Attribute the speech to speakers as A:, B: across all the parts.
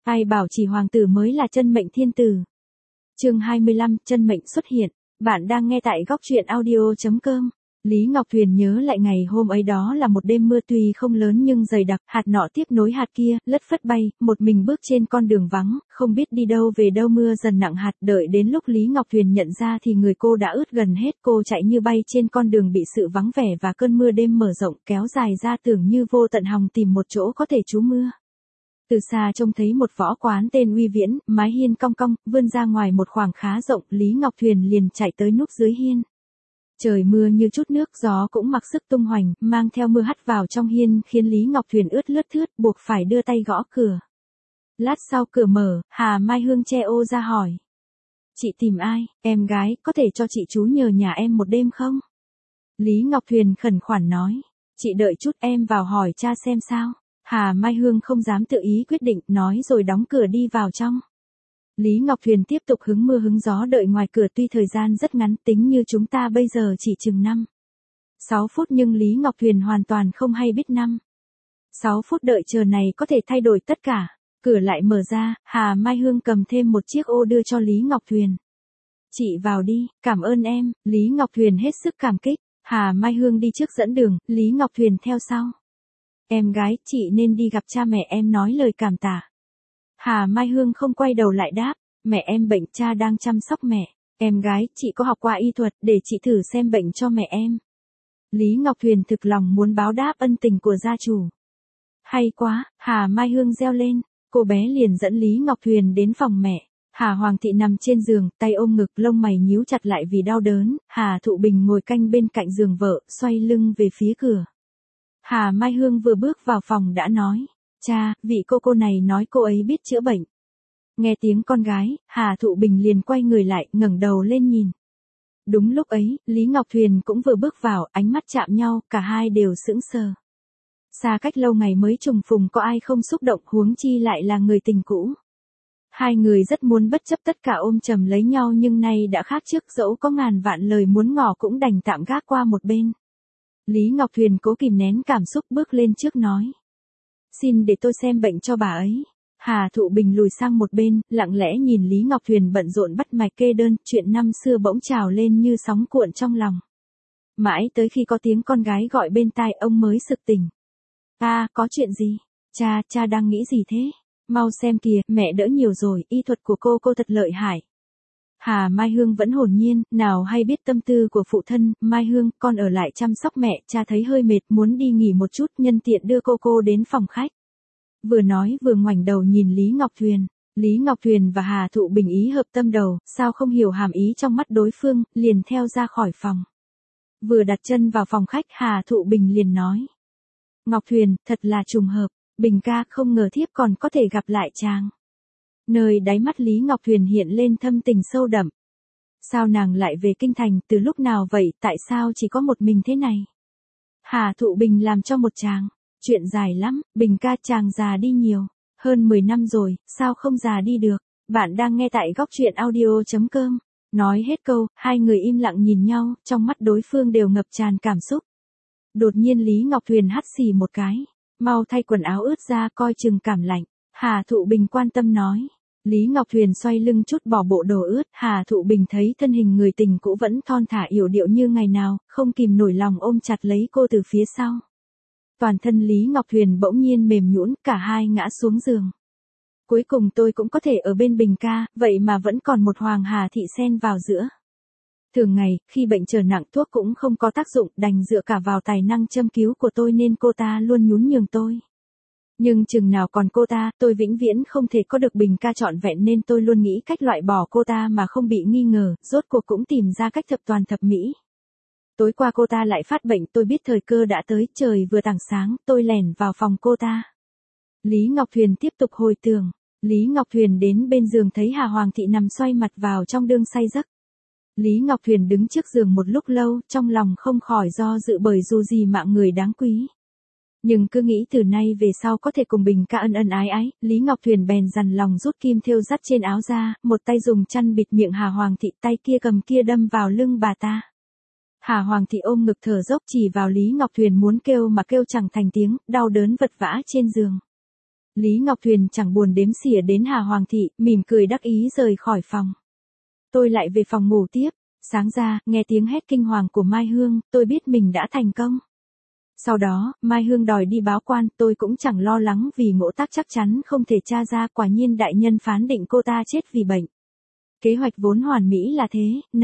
A: Ai bảo chỉ hoàng tử mới là chân mệnh thiên tử. Chương 25, chân mệnh xuất hiện. Bạn đang nghe tại góc truyện audio.com. Lý Ngọc Thuyền nhớ lại ngày hôm ấy, đó là một đêm mưa tuy không lớn nhưng dày đặc, hạt nọ tiếp nối hạt kia, lất phất bay, một mình bước trên con đường vắng, không biết đi đâu về đâu. Mưa dần nặng hạt, đợi đến lúc Lý Ngọc Thuyền nhận ra thì người cô đã ướt gần hết. Cô chạy như bay trên con đường bị sự vắng vẻ và cơn mưa đêm mở rộng kéo dài ra, tưởng như vô tận hòng tìm một chỗ có thể trú mưa. Từ xa trông thấy một võ quán tên Uy Viễn, mái hiên cong cong, vươn ra ngoài một khoảng khá rộng. Lý Ngọc Thuyền liền chạy tới núp dưới hiên. Trời mưa như chút nước, gió cũng mặc sức tung hoành, mang theo mưa hắt vào trong hiên, khiến Lý Ngọc Thuyền ướt lướt thướt, buộc phải đưa tay gõ cửa. Lát sau cửa mở, Hà Mai Hương che ô ra hỏi. Chị tìm ai, em gái, có thể cho chị trú nhờ nhà em một đêm không? Lý Ngọc Thuyền khẩn khoản nói. Chị đợi chút, em vào hỏi cha xem sao. Hà Mai Hương không dám tự ý quyết định, nói rồi đóng cửa đi vào trong. Lý Ngọc Thuyền tiếp tục hứng mưa hứng gió đợi ngoài cửa, tuy thời gian rất ngắn, tính như chúng ta bây giờ chỉ chừng 5-6 phút, nhưng Lý Ngọc Thuyền hoàn toàn không hay biết 5-6 phút đợi chờ này có thể thay đổi tất cả. Cửa lại mở ra, Hà Mai Hương cầm thêm một chiếc ô đưa cho Lý Ngọc Thuyền. Chị vào đi, cảm ơn em. Lý Ngọc Thuyền hết sức cảm kích. Hà Mai Hương đi trước dẫn đường, Lý Ngọc Thuyền theo sau. Em gái, chị nên đi gặp cha mẹ em nói lời cảm tạ. Hà Mai Hương không quay đầu lại đáp, mẹ em bệnh, cha đang chăm sóc mẹ. Em gái, chị có học qua y thuật, để chị thử xem bệnh cho mẹ em. Lý Ngọc Thuyền thực lòng muốn báo đáp ân tình của gia chủ. Hay quá, Hà Mai Hương reo lên, cô bé liền dẫn Lý Ngọc Thuyền đến phòng mẹ. Hà Hoàng thị nằm trên giường, tay ôm ngực, lông mày nhíu chặt lại vì đau đớn. Hà Thụ Bình ngồi canh bên cạnh giường vợ, xoay lưng về phía cửa. Hà Mai Hương vừa bước vào phòng đã nói, cha, vị cô này nói cô ấy biết chữa bệnh. Nghe tiếng con gái, Hà Thụ Bình liền quay người lại, ngẩng đầu lên nhìn. Đúng lúc ấy, Lý Ngọc Thuyền cũng vừa bước vào, ánh mắt chạm nhau, cả hai đều sững sờ. Xa cách lâu ngày mới trùng phùng, có ai không xúc động, huống chi lại là người tình cũ. Hai người rất muốn bất chấp tất cả ôm chầm lấy nhau, nhưng nay đã khác trước, dẫu có ngàn vạn lời muốn ngỏ cũng đành tạm gác qua một bên. Lý Ngọc Thuyền cố kìm nén cảm xúc, bước lên trước nói. Xin để tôi xem bệnh cho bà ấy. Hà Thụ Bình lùi sang một bên, lặng lẽ nhìn Lý Ngọc Thuyền bận rộn bắt mạch kê đơn, chuyện năm xưa bỗng trào lên như sóng cuộn trong lòng. Mãi tới khi có tiếng con gái gọi bên tai, ông mới sực tỉnh. Có chuyện gì? Cha đang nghĩ gì thế? Mau xem kìa, mẹ đỡ nhiều rồi, y thuật của cô thật lợi hại. Hà Mai Hương vẫn hồn nhiên, nào hay biết tâm tư của phụ thân. Mai Hương, con ở lại chăm sóc mẹ, cha thấy hơi mệt, muốn đi nghỉ một chút, nhân tiện đưa cô đến phòng khách. Vừa nói vừa ngoảnh đầu nhìn Lý Ngọc Thuyền. Lý Ngọc Thuyền và Hà Thụ Bình ý hợp tâm đầu, sao không hiểu hàm ý trong mắt đối phương, liền theo ra khỏi phòng. Vừa đặt chân vào phòng khách, Hà Thụ Bình liền nói. Ngọc Thuyền, thật là trùng hợp, Bình ca, không ngờ thiếp còn có thể gặp lại chàng. Nơi đáy mắt Lý Ngọc Thuyền hiện lên thâm tình sâu đậm. Sao nàng lại về kinh thành, từ lúc nào vậy, tại sao chỉ có một mình thế này? Hà Thụ Bình làm cho một tràng. Chuyện dài lắm, Bình ca, chàng già đi nhiều. Hơn 10 năm rồi, sao không già đi được? Bạn đang nghe tại góc truyện audio.com. Nói hết câu, hai người im lặng nhìn nhau, trong mắt đối phương đều ngập tràn cảm xúc. Đột nhiên Lý Ngọc Thuyền hắt xì một cái. Mau thay quần áo ướt ra, coi chừng cảm lạnh. Hà Thụ Bình quan tâm nói. Lý Ngọc Thuyền xoay lưng chút bỏ bộ đồ ướt. Hà Thụ Bình thấy thân hình người tình cũ vẫn thon thả yểu điệu như ngày nào, không kìm nổi lòng ôm chặt lấy cô từ phía sau. Toàn thân Lý Ngọc Thuyền bỗng nhiên mềm nhũn, cả hai ngã xuống giường. Cuối cùng tôi cũng có thể ở bên Bình ca, vậy mà vẫn còn một Hoàng Hà thị xen vào giữa. Thường ngày, khi bệnh trở nặng thuốc cũng không có tác dụng, đành dựa cả vào tài năng châm cứu của tôi nên cô ta luôn nhún nhường tôi. Nhưng chừng nào còn cô ta, tôi vĩnh viễn không thể có được Bình ca trọn vẹn, nên tôi luôn nghĩ cách loại bỏ cô ta mà không bị nghi ngờ, rốt cuộc cũng tìm ra cách thập toàn thập mỹ. Tối qua cô ta lại phát bệnh, tôi biết thời cơ đã tới, trời vừa tảng sáng, tôi lẻn vào phòng cô ta. Lý Ngọc Thuyền tiếp tục hồi tưởng. Lý Ngọc Thuyền đến bên giường thấy Hà Hoàng thị nằm xoay mặt vào trong đương say giấc. Lý Ngọc Thuyền đứng trước giường một lúc lâu, trong lòng không khỏi do dự, bởi dù gì mạng người đáng quý. Nhưng cứ nghĩ từ nay về sau có thể cùng Bình ca ân ân ái ái, Lý Ngọc Thuyền bèn dằn lòng rút kim thêu dắt trên áo ra, một tay dùng chăn bịt miệng Hà Hoàng thị, tay kia cầm kia đâm vào lưng bà ta. Hà Hoàng thị ôm ngực thở dốc chỉ vào Lý Ngọc Thuyền muốn kêu mà kêu chẳng thành tiếng, đau đớn vật vã trên giường. Lý Ngọc Thuyền chẳng buồn đếm xỉa đến Hà Hoàng thị, mỉm cười đắc ý rời khỏi phòng. Tôi lại về phòng ngủ tiếp, sáng ra, nghe tiếng hét kinh hoàng của Mai Hương, tôi biết mình đã thành công. Sau đó, Mai Hương đòi đi báo quan, tôi cũng chẳng lo lắng vì ngộ tác chắc chắn không thể tra ra, quả nhiên đại nhân phán định cô ta chết vì bệnh. Kế hoạch vốn hoàn mỹ là thế,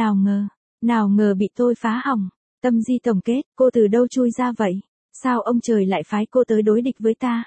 A: nào ngờ bị tôi phá hỏng. Tâm Di tổng kết, cô từ đâu chui ra vậy? Sao ông trời lại phái cô tới đối địch với ta?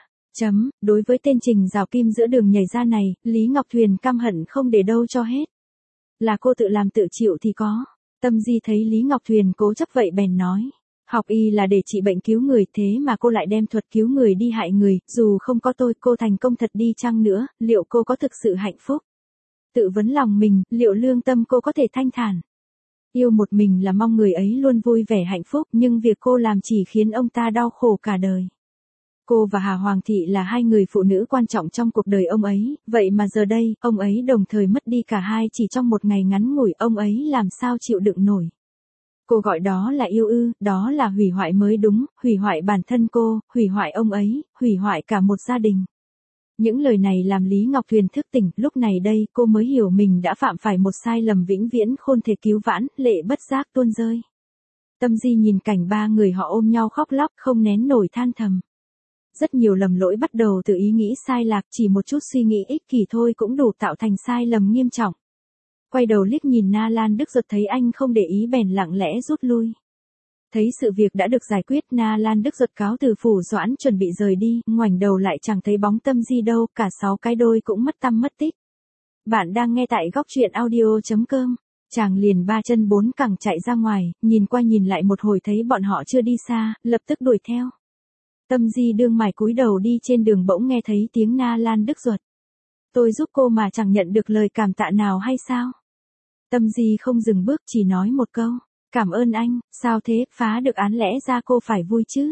A: Đối với tên Trình Rào Kim giữa đường nhảy ra này, Lý Ngọc Thuyền căm hận không để đâu cho hết. Là cô tự làm tự chịu thì có. Tâm Di thấy Lý Ngọc Thuyền cố chấp vậy bèn nói. Học y là để trị bệnh cứu người, thế mà cô lại đem thuật cứu người đi hại người, dù không có tôi cô thành công thật đi chăng nữa, liệu cô có thực sự hạnh phúc? Tự vấn lòng mình, liệu lương tâm cô có thể thanh thản? Yêu một mình là mong người ấy luôn vui vẻ hạnh phúc, nhưng việc cô làm chỉ khiến ông ta đau khổ cả đời. Cô và Hà Hoàng thị là hai người phụ nữ quan trọng trong cuộc đời ông ấy, vậy mà giờ đây, ông ấy đồng thời mất đi cả hai chỉ trong một ngày ngắn ngủi, ông ấy làm sao chịu đựng nổi. Cô gọi đó là yêu ư, đó là hủy hoại mới đúng, hủy hoại bản thân cô, hủy hoại ông ấy, hủy hoại cả một gia đình. Những lời này làm Lý Ngọc Thuyền thức tỉnh, lúc này đây cô mới hiểu mình đã phạm phải một sai lầm vĩnh viễn khôn thể cứu vãn, lệ bất giác tuôn rơi. Tâm Di nhìn cảnh ba người họ ôm nhau khóc lóc không nén nổi than thầm. Rất nhiều lầm lỗi bắt đầu từ ý nghĩ sai lạc, chỉ một chút suy nghĩ ích kỷ thôi cũng đủ tạo thành sai lầm nghiêm trọng. Quay đầu liếc nhìn Na Lan Đức Duật thấy anh không để ý bèn lặng lẽ rút lui. Thấy sự việc đã được giải quyết, Na Lan Đức Duật cáo từ phủ doãn chuẩn bị rời đi, ngoảnh đầu lại chẳng thấy bóng Tâm Di đâu, cả 6 cái đôi cũng mất tăm mất tích. Bạn đang nghe tại góc truyện audio.com. Chàng liền 3 chân 4 cẳng chạy ra ngoài, nhìn qua nhìn lại một hồi thấy bọn họ chưa đi xa, lập tức đuổi theo. Tâm Di đương mải cúi đầu đi trên đường bỗng nghe thấy tiếng Na Lan Đức Duật. Tôi giúp cô mà chẳng nhận được lời cảm tạ nào hay sao? Tâm Di không dừng bước chỉ nói một câu. Cảm ơn anh, sao thế, phá được án lẽ ra cô phải vui chứ?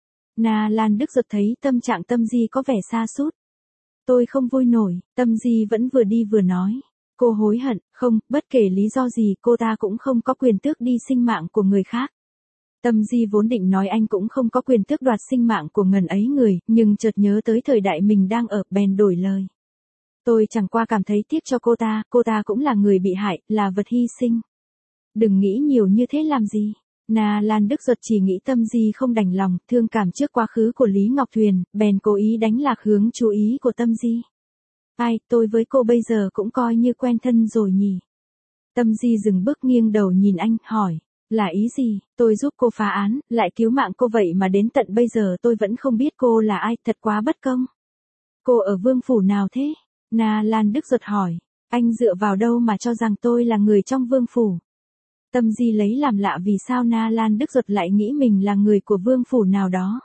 A: Na Lan Đức Duật thấy tâm trạng Tâm Di có vẻ sa sút. Tôi không vui nổi, Tâm Di vẫn vừa đi vừa nói. Cô hối hận, không, bất kể lý do gì cô ta cũng không có quyền tước đi sinh mạng của người khác. Tâm Di vốn định nói anh cũng không có quyền tước đoạt sinh mạng của ngần ấy người, nhưng chợt nhớ tới thời đại mình đang ở, bèn đổi lời. Tôi chẳng qua cảm thấy tiếc cho cô ta cũng là người bị hại, là vật hy sinh. Đừng nghĩ nhiều như thế làm gì. Na Lan Đức Duật chỉ nghĩ Tâm Di không đành lòng, thương cảm trước quá khứ của Lý Ngọc Thuyền, bèn cố ý đánh lạc hướng chú ý của Tâm Di. Ai, tôi với cô bây giờ cũng coi như quen thân rồi nhỉ. Tâm Di dừng bước nghiêng đầu nhìn anh, hỏi. Là ý gì, tôi giúp cô phá án, lại cứu mạng cô vậy mà đến tận bây giờ tôi vẫn không biết cô là ai, thật quá bất công. Cô ở vương phủ nào thế? Na Lan Đức Duật hỏi. Anh dựa vào đâu mà cho rằng tôi là người trong vương phủ? Tâm Di lấy làm lạ vì sao Na Lan Đức Duật lại nghĩ mình là người của vương phủ nào đó.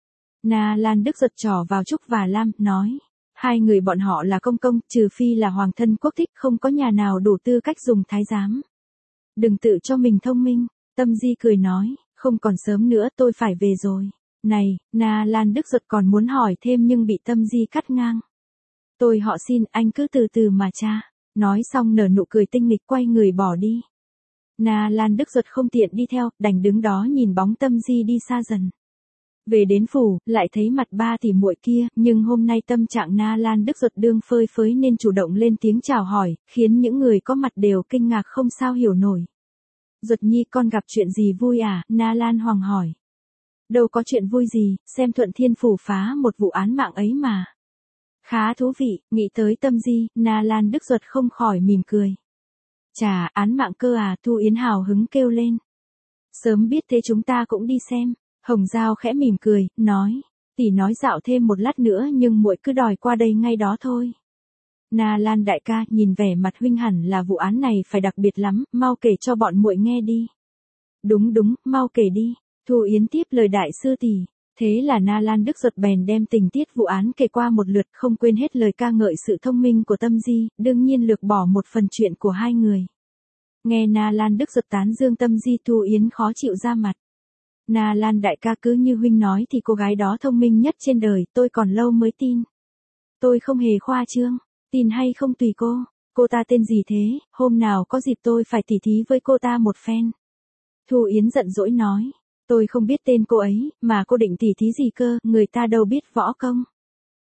A: Na Lan Đức Duật trỏ vào Trúc và Lam, nói. Hai người bọn họ là công công, trừ phi là hoàng thân quốc thích, không có nhà nào đủ tư cách dùng thái giám. Đừng tự cho mình thông minh. Tâm Di cười nói, không còn sớm nữa tôi phải về rồi. Này, Na Lan Đức Duật còn muốn hỏi thêm nhưng bị Tâm Di cắt ngang. Tôi họ xin, anh cứ từ từ mà cha. Nói xong nở nụ cười tinh nghịch quay người bỏ đi. Na Lan Đức Duật không tiện đi theo, đành đứng đó nhìn bóng Tâm Di đi xa dần. Về đến phủ, lại thấy mặt ba tỷ muội kia, nhưng hôm nay tâm trạng Na Lan Đức Duật đương phơi phới nên chủ động lên tiếng chào hỏi, khiến những người có mặt đều kinh ngạc không sao hiểu nổi. Duật nhi con gặp chuyện gì vui à? Na Lan Hoàng hỏi. Đâu có chuyện vui gì, xem Thuận Thiên phủ phá một vụ án mạng ấy mà. Khá thú vị, nghĩ tới Tâm Di, Na Lan Đức Duật không khỏi mỉm cười. Chà, án mạng cơ à? Thu Yến hào hứng kêu lên. Sớm biết thế chúng ta cũng đi xem. Hồng Giao khẽ mỉm cười, nói. Tỷ nói dạo thêm một lát nữa nhưng muội cứ đòi qua đây ngay đó thôi. Na Lan đại ca, nhìn vẻ mặt huynh hẳn là vụ án này phải đặc biệt lắm, mau kể cho bọn muội nghe đi. Đúng, mau kể đi. Thu Yến tiếp lời đại sư tỷ. Thế là Na Lan Đức Duật bèn đem tình tiết vụ án kể qua một lượt, không quên hết lời ca ngợi sự thông minh của Tâm Di, đương nhiên lược bỏ một phần chuyện của hai người. Nghe Na Lan Đức Duật tán dương Tâm Di, Thu Yến khó chịu ra mặt. Na Lan đại ca, cứ như huynh nói thì cô gái đó thông minh nhất trên đời, tôi còn lâu mới tin. Tôi không hề khoa trương, tin hay không tùy cô ta tên gì thế, hôm nào có dịp tôi phải tỉ thí với cô ta một phen. Thu Yến giận dỗi nói, tôi không biết tên cô ấy, mà cô định tỉ thí gì cơ, người ta đâu biết võ công.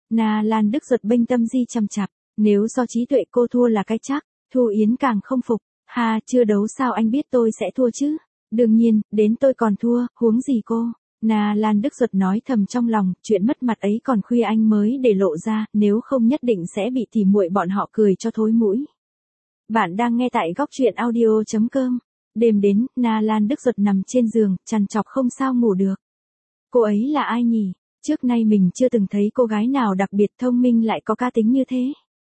A: Na Lan Đức Duật bênh Tâm Di chằm chặp, nếu so trí tuệ cô thua là cái chắc, Thu Yến càng không phục, ha chưa đấu sao anh biết tôi sẽ thua chứ, đương nhiên, đến tôi còn thua, huống gì cô. Na Lan Đức Duật nói thầm trong lòng, chuyện mất mặt ấy còn khuya anh mới để lộ ra, nếu không nhất định sẽ bị tỉ muội bọn họ cười cho thối mũi. Bạn đang nghe tại góc truyện audio.com. Đêm đến, Na Lan Đức Duật nằm trên giường, trằn trọc không sao ngủ được. Cô ấy là ai nhỉ? Trước nay mình chưa từng thấy cô gái nào đặc biệt thông minh lại có cá tính như thế.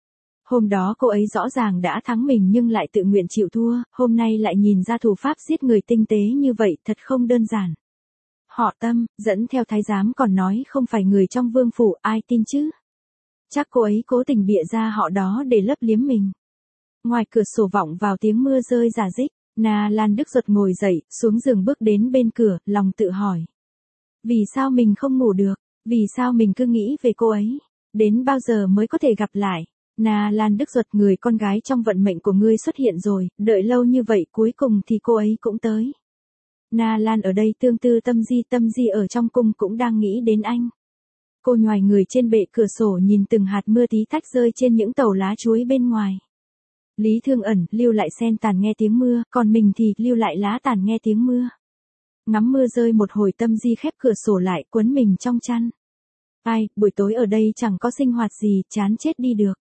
A: Hôm đó cô ấy rõ ràng đã thắng mình nhưng lại tự nguyện chịu thua, hôm nay lại nhìn ra thủ pháp giết người tinh tế như vậy thật không đơn giản. Họ Tâm, dẫn theo thái giám còn nói không phải người trong vương phủ, ai tin chứ? Chắc cô ấy cố tình bịa ra họ đó để lấp liếm mình. Ngoài cửa sổ vọng vào tiếng mưa rơi rả rích, Na Lan Đức Duật ngồi dậy, xuống giường bước đến bên cửa, lòng tự hỏi. Vì sao mình không ngủ được? Vì sao mình cứ nghĩ về cô ấy? Đến bao giờ mới có thể gặp lại? Na Lan Đức Duật, người con gái trong vận mệnh của ngươi xuất hiện rồi, đợi lâu như vậy cuối cùng thì cô ấy cũng tới. Na Lan ở đây tương tư Tâm Di ở trong cung cũng đang nghĩ đến anh. Cô nhoài người trên bệ cửa sổ nhìn từng hạt mưa tí tách rơi trên những tàu lá chuối bên ngoài. Lý Thương Ẩn lưu lại sen tàn nghe tiếng mưa, còn mình thì lưu lại lá tàn nghe tiếng mưa. Ngắm mưa rơi một hồi, Tâm Di khép cửa sổ lại, quấn mình trong chăn. Ai, buổi tối ở đây chẳng có sinh hoạt gì, chán chết đi được.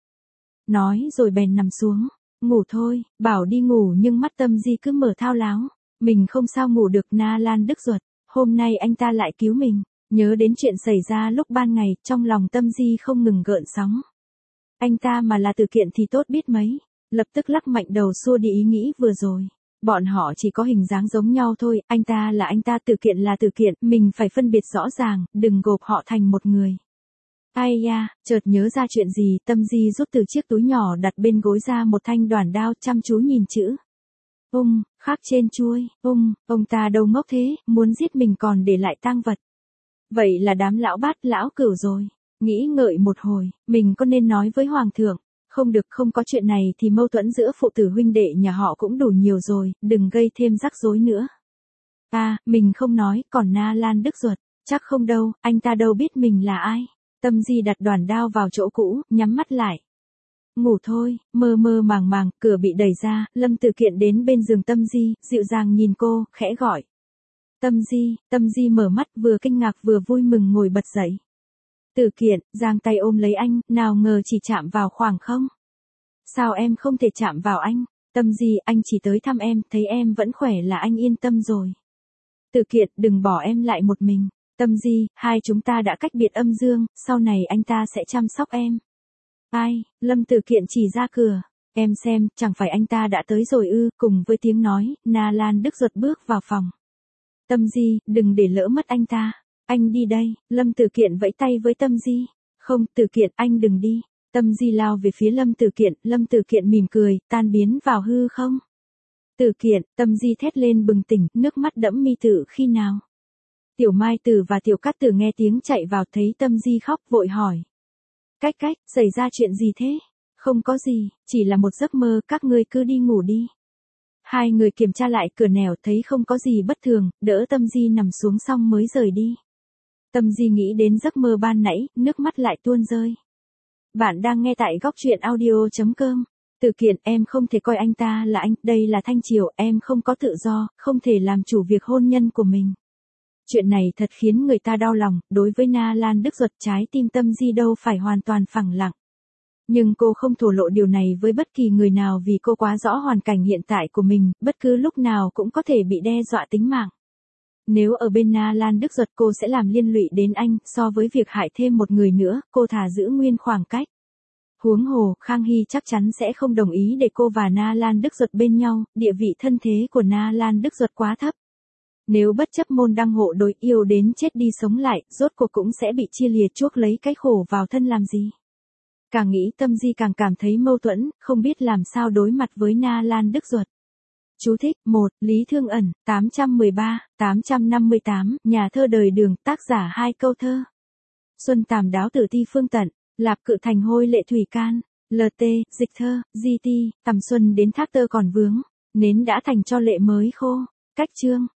A: Nói rồi bèn nằm xuống. Ngủ thôi, bảo đi ngủ nhưng mắt Tâm Di cứ mở thao láo. Mình không sao ngủ được. Na Lan Đức Duật, hôm nay anh ta lại cứu mình. Nhớ đến chuyện xảy ra lúc ban ngày, trong lòng Tâm Di không ngừng gợn sóng. Anh ta mà là Từ Kiện thì tốt biết mấy. Lập tức lắc mạnh đầu xua đi ý nghĩ vừa rồi. Bọn họ chỉ có hình dáng giống nhau thôi, anh ta là anh ta, Từ Kiện là Từ Kiện, mình phải phân biệt rõ ràng, đừng gộp họ thành một người. Ai da, chợt nhớ ra chuyện gì, Tâm Di rút từ chiếc túi nhỏ đặt bên gối ra một thanh đoản đao, chăm chú nhìn chữ. Khắc trên chuôi, ông ta đâu ngốc thế, muốn giết mình còn để lại tang vật. Vậy là đám lão bát lão cửu rồi. Nghĩ ngợi một hồi, mình có nên nói với hoàng thượng? Không được, không có chuyện này thì mâu thuẫn giữa phụ tử huynh đệ nhà họ cũng đủ nhiều rồi, đừng gây thêm rắc rối nữa. Mình không nói, còn Na Lan Đức Duật, chắc không đâu, anh ta đâu biết mình là ai. Tâm Di đặt đoản đao vào chỗ cũ, nhắm mắt lại. Ngủ thôi, mơ mơ màng màng, cửa bị đẩy ra, Lâm Từ Kiện đến bên giường Tâm Di, dịu dàng nhìn cô, khẽ gọi. Tâm Di mở mắt, vừa kinh ngạc vừa vui mừng ngồi bật dậy. Từ Kiện, giang tay ôm lấy anh, nào ngờ chỉ chạm vào khoảng không. Sao em không thể chạm vào anh? Tâm Di, anh chỉ tới thăm em, thấy em vẫn khỏe là anh yên tâm rồi. Từ Kiện, đừng bỏ em lại một mình. Tâm Di, hai chúng ta đã cách biệt âm dương, sau này anh ta sẽ chăm sóc em. Ai? Lâm Từ Kiện chỉ ra cửa. Em xem, chẳng phải anh ta đã tới rồi ư? Cùng với tiếng nói, Na Lan Đức Duật bước vào phòng. Tâm Di, đừng để lỡ mất anh ta. Anh đi đây. Lâm Từ Kiện vẫy tay với Tâm Di. Không, Từ Kiện, anh đừng đi. Tâm Di lao về phía Lâm Từ Kiện mỉm cười, tan biến vào hư không. Từ Kiện, Tâm Di thét lên bừng tỉnh, nước mắt đẫm mi tử khi nào. Tiểu Mai Tử và Tiểu Cát Tử nghe tiếng chạy vào, thấy Tâm Di khóc vội hỏi. Cách, xảy ra chuyện gì thế? Không có gì, chỉ là một giấc mơ, các ngươi cứ đi ngủ đi. Hai người kiểm tra lại cửa nẻo thấy không có gì bất thường, đỡ Tâm Di nằm xuống xong mới rời đi. Tâm Di nghĩ đến giấc mơ ban nãy, nước mắt lại tuôn rơi. Bạn đang nghe tại góc truyện audio.com. Từ Kiện, em không thể coi anh ta là anh, đây là Thanh Triều, em không có tự do, không thể làm chủ việc hôn nhân của mình. Chuyện này thật khiến người ta đau lòng, đối với Na Lan Đức Duật trái tim Tâm Di đâu phải hoàn toàn phẳng lặng. Nhưng cô không thổ lộ điều này với bất kỳ người nào vì cô quá rõ hoàn cảnh hiện tại của mình, bất cứ lúc nào cũng có thể bị đe dọa tính mạng. Nếu ở bên Na Lan Đức Duật cô sẽ làm liên lụy đến anh, so với việc hại thêm một người nữa, cô thà giữ nguyên khoảng cách. Huống hồ, Khang Hy chắc chắn sẽ không đồng ý để cô và Na Lan Đức Duật bên nhau, địa vị thân thế của Na Lan Đức Duật quá thấp. Nếu bất chấp môn đăng hộ đối, yêu đến chết đi sống lại, rốt cuộc cũng sẽ bị chia lìa, chuốc lấy cái khổ vào thân làm gì. Càng nghĩ Tâm Di càng cảm thấy mâu thuẫn, không biết làm sao đối mặt với Na Lan Đức Duật. Chú thích, 1, Lý Thương Ẩn, 813-858, nhà thơ đời Đường, tác giả hai câu thơ. Xuân Tàm đáo tử ti phương tận, Lạp Cự Thành hôi lệ thủy can, LT, dịch thơ, GT, tầm xuân đến thác tơ còn vướng, nến đã thành cho lệ mới khô. Cách chương.